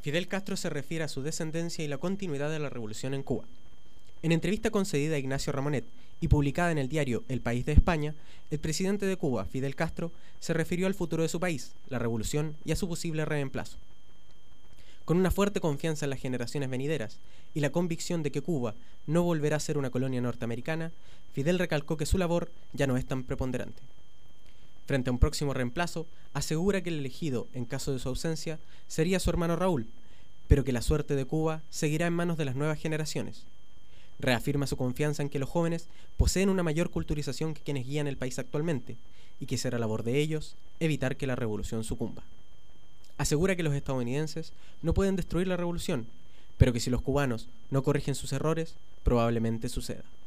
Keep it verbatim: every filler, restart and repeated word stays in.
Fidel Castro se refiere a su descendencia y la continuidad de la revolución en Cuba. En entrevista concedida a Ignacio Ramonet y publicada en el diario El País de España, el presidente de Cuba, Fidel Castro, se refirió al futuro de su país, la revolución y a su posible reemplazo. Con una fuerte confianza en las generaciones venideras y la convicción de que Cuba no volverá a ser una colonia norteamericana, Fidel recalcó que su labor ya no es tan preponderante. Frente a un próximo reemplazo, asegura que el elegido, en caso de su ausencia, sería su hermano Raúl, pero que la suerte de Cuba seguirá en manos de las nuevas generaciones. Reafirma su confianza en que los jóvenes poseen una mayor culturización que quienes guían el país actualmente, y que será labor de ellos evitar que la revolución sucumba. Asegura que los estadounidenses no pueden destruir la revolución, pero que si los cubanos no corrigen sus errores, probablemente suceda.